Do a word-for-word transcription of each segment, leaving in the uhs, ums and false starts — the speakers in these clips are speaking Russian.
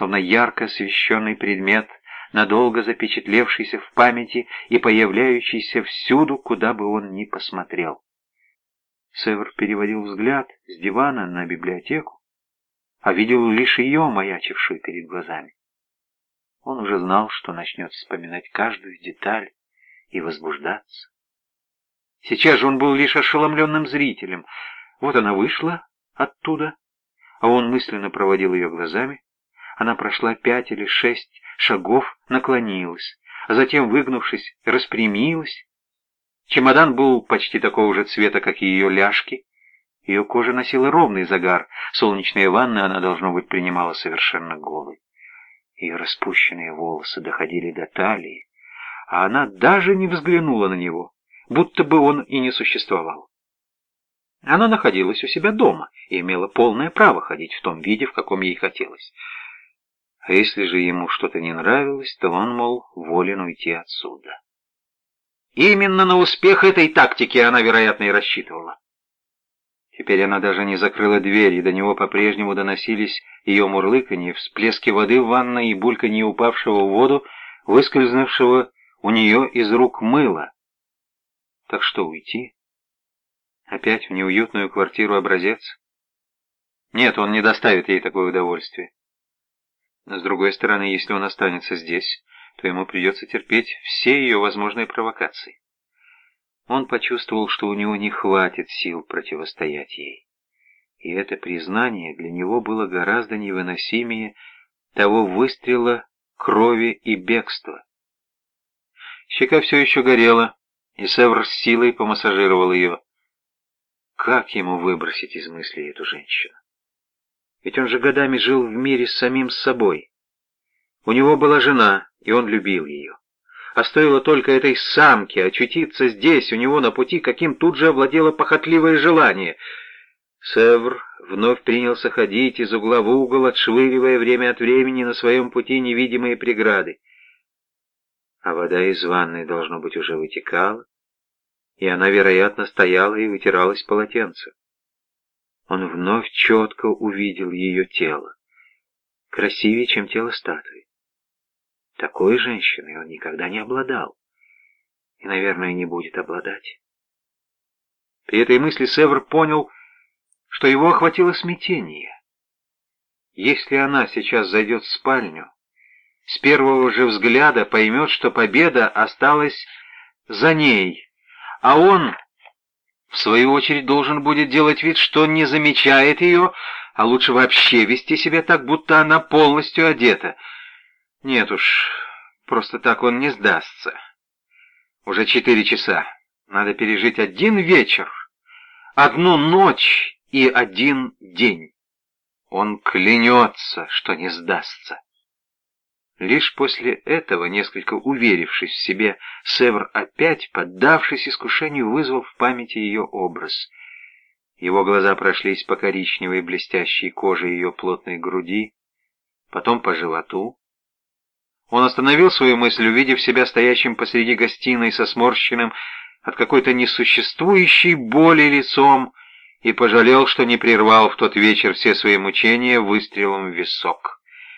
словно ярко освещенный предмет, надолго запечатлевшийся в памяти и появляющийся всюду, куда бы он ни посмотрел. Север переводил взгляд с дивана на библиотеку, а видел лишь ее, маячившую перед глазами. Он уже знал, что начнет вспоминать каждую деталь и возбуждаться. Сейчас же он был лишь ошеломленным зрителем. Вот она вышла оттуда, а он мысленно проводил ее глазами. Она прошла пять или шесть шагов, наклонилась, а затем, выгнувшись, распрямилась. Чемодан был почти такого же цвета, как и ее ляжки. Ее кожа носила ровный загар, солнечные ванны она, должно быть, принимала совершенно голой. Ее распущенные волосы доходили до талии, а она даже не взглянула на него, будто бы он и не существовал. Она находилась у себя дома и имела полное право ходить в том виде, в каком ей хотелось. А если же ему что-то не нравилось, то он, мол, волен уйти отсюда. Именно на успех этой тактики она, вероятно, и рассчитывала. Теперь она даже не закрыла дверь, и до него по-прежнему доносились ее мурлыканье, всплески воды в ванной и бульканье упавшего в воду, выскользнувшего у нее из рук мыла. Так что, уйти? Опять в неуютную квартиру-образец? Нет, он не доставит ей такое удовольствие. Но, с другой стороны, если он останется здесь, то ему придется терпеть все ее возможные провокации. Он почувствовал, что у него не хватит сил противостоять ей. И это признание для него было гораздо невыносимее того выстрела, крови и бегства. Щека все еще горела, и Севр с силой помассажировал ее. Как ему выбросить из мысли эту женщину? Ведь он же годами жил в мире с самим собой. У него была жена, и он любил ее. А стоило только этой самке очутиться здесь, у него на пути, каким тут же овладело похотливое желание. Севр вновь принялся ходить из угла в угол, отшвыривая время от времени на своем пути невидимые преграды. А вода из ванной, должно быть, уже вытекала, и она, вероятно, стояла и вытиралась полотенцем. Он вновь четко увидел ее тело, красивее, чем тело статуи. Такой женщиной он никогда не обладал и, наверное, не будет обладать. При этой мысли Севр понял, что его охватило смятение. Если она сейчас зайдет в спальню, с первого же взгляда поймет, что победа осталась за ней, а он, в свою очередь, должен будет делать вид, что не замечает ее, а лучше вообще вести себя так, будто она полностью одета. Нет уж, просто так он не сдастся. Уже четыре часа. Надо пережить один вечер, одну ночь и один день. Он клянется, что не сдастся. Лишь после этого, несколько уверившись в себе, Севр опять, поддавшись искушению, вызвал в памяти ее образ. Его глаза прошлись по коричневой блестящей коже ее плотной груди, потом по животу. Он остановил свою мысль, увидев себя стоящим посреди гостиной со сморщенным от какой-то несуществующей боли лицом, и пожалел, что не прервал в тот вечер все свои мучения выстрелом в висок.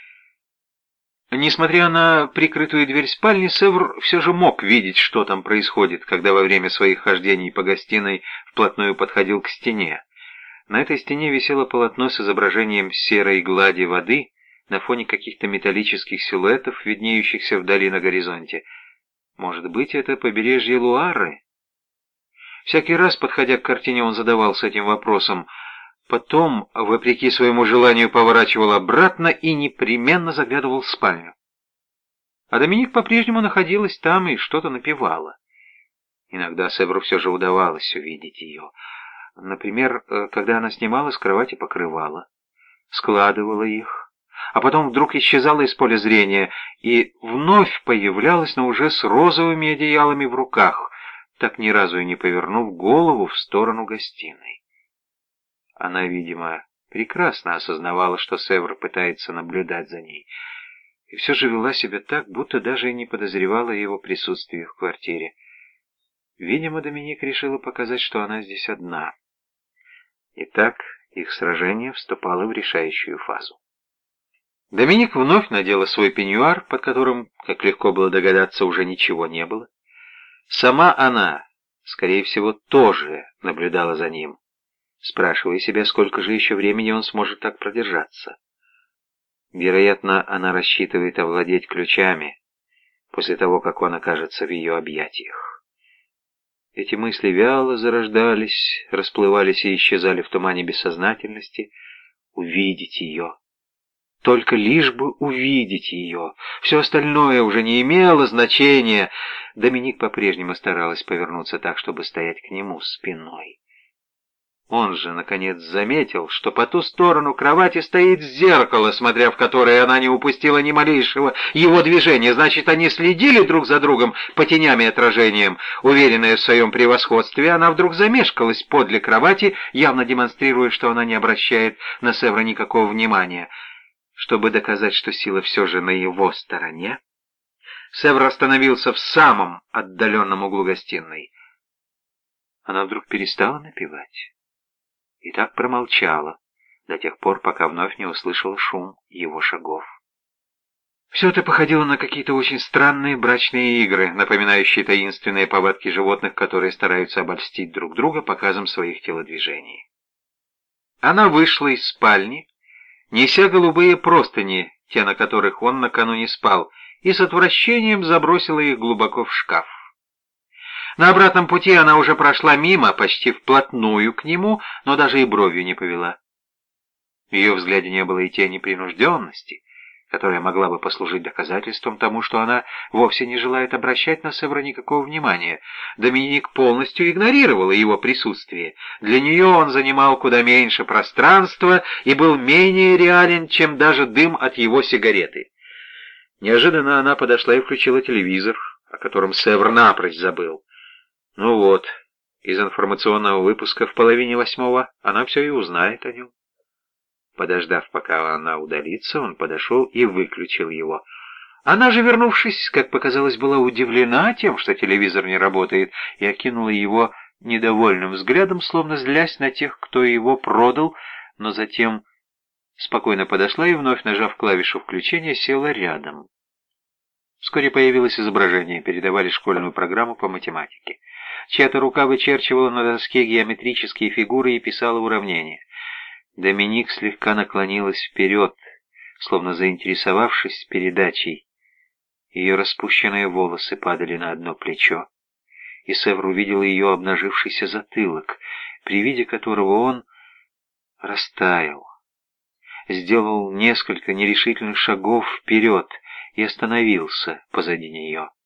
Несмотря на прикрытую дверь спальни, Севр все же мог видеть, что там происходит, когда во время своих хождений по гостиной вплотную подходил к стене. На этой стене висело полотно с изображением серой глади воды на фоне каких-то металлических силуэтов, виднеющихся вдали на горизонте. Может быть, это побережье Луары? Всякий раз, подходя к картине, он задавался этим вопросом. Потом, вопреки своему желанию, поворачивал обратно и непременно заглядывал в спальню. А Доминик по-прежнему находилась там и что-то напевала. Иногда Севру все же удавалось увидеть ее. Например, когда она снимала с кровати покрывала, складывала их, а потом вдруг исчезала из поля зрения и вновь появлялась, но уже с розовыми одеялами в руках, так ни разу и не повернув голову в сторону гостиной. Она, видимо, прекрасно осознавала, что Севр пытается наблюдать за ней, и все же вела себя так, будто даже и не подозревала о его присутствии в квартире. Видимо, Доминик решила показать, что она здесь одна. Итак, их сражение вступало в решающую фазу. Доминик вновь надела свой пеньюар, под которым, как легко было догадаться, уже ничего не было. Сама она, скорее всего, тоже наблюдала за ним, спрашивая себя, сколько же еще времени он сможет так продержаться. Вероятно, она рассчитывает овладеть ключами после того, как он окажется в ее объятиях. Эти мысли вяло зарождались, расплывались и исчезали в тумане бессознательности. Увидеть ее. Только лишь бы увидеть ее. Все остальное уже не имело значения. Доминик по-прежнему старалась повернуться так, чтобы стоять к нему спиной. Он же, наконец, заметил, что по ту сторону кровати стоит зеркало, смотря в которое она не упустила ни малейшего его движения. Значит, они следили друг за другом по теням и отражениям. Уверенная в своем превосходстве, она вдруг замешкалась подле кровати, явно демонстрируя, что она не обращает на Севра никакого внимания. Чтобы доказать, что сила все же на его стороне, Севр остановился в самом отдаленном углу гостиной. Она вдруг перестала напевать. И так промолчала до тех пор, пока вновь не услышала шум его шагов. Все это походило на какие-то очень странные брачные игры, напоминающие таинственные повадки животных, которые стараются обольстить друг друга показом своих телодвижений. Она вышла из спальни, неся голубые простыни, те, на которых он накануне спал, и с отвращением забросила их глубоко в шкаф. На обратном пути она уже прошла мимо, почти вплотную к нему, но даже и бровью не повела. В ее взгляде не было и тени принужденности, которая могла бы послужить доказательством тому, что она вовсе не желает обращать на Севра никакого внимания. Доминик полностью игнорировала его присутствие. Для нее он занимал куда меньше пространства и был менее реален, чем даже дым от его сигареты. Неожиданно она подошла и включила телевизор, о котором Севр напрочь забыл. Ну вот, из информационного выпуска в половине восьмого она все и узнает о нем. Подождав, пока она удалится, он подошел и выключил его. Она же, вернувшись, как показалось, была удивлена тем, что телевизор не работает, и окинула его недовольным взглядом, словно злясь на тех, кто его продал, но затем спокойно подошла и, вновь нажав клавишу включения, села рядом. Вскоре появилось изображение, передавали школьную программу по математике. Чья-то рука вычерчивала на доске геометрические фигуры и писала уравнения. Доминик слегка наклонилась вперед, словно заинтересовавшись передачей. Ее распущенные волосы падали на одно плечо, и Севр увидел ее обнажившийся затылок, при виде которого он растаял, сделал несколько нерешительных шагов вперед и остановился позади нее.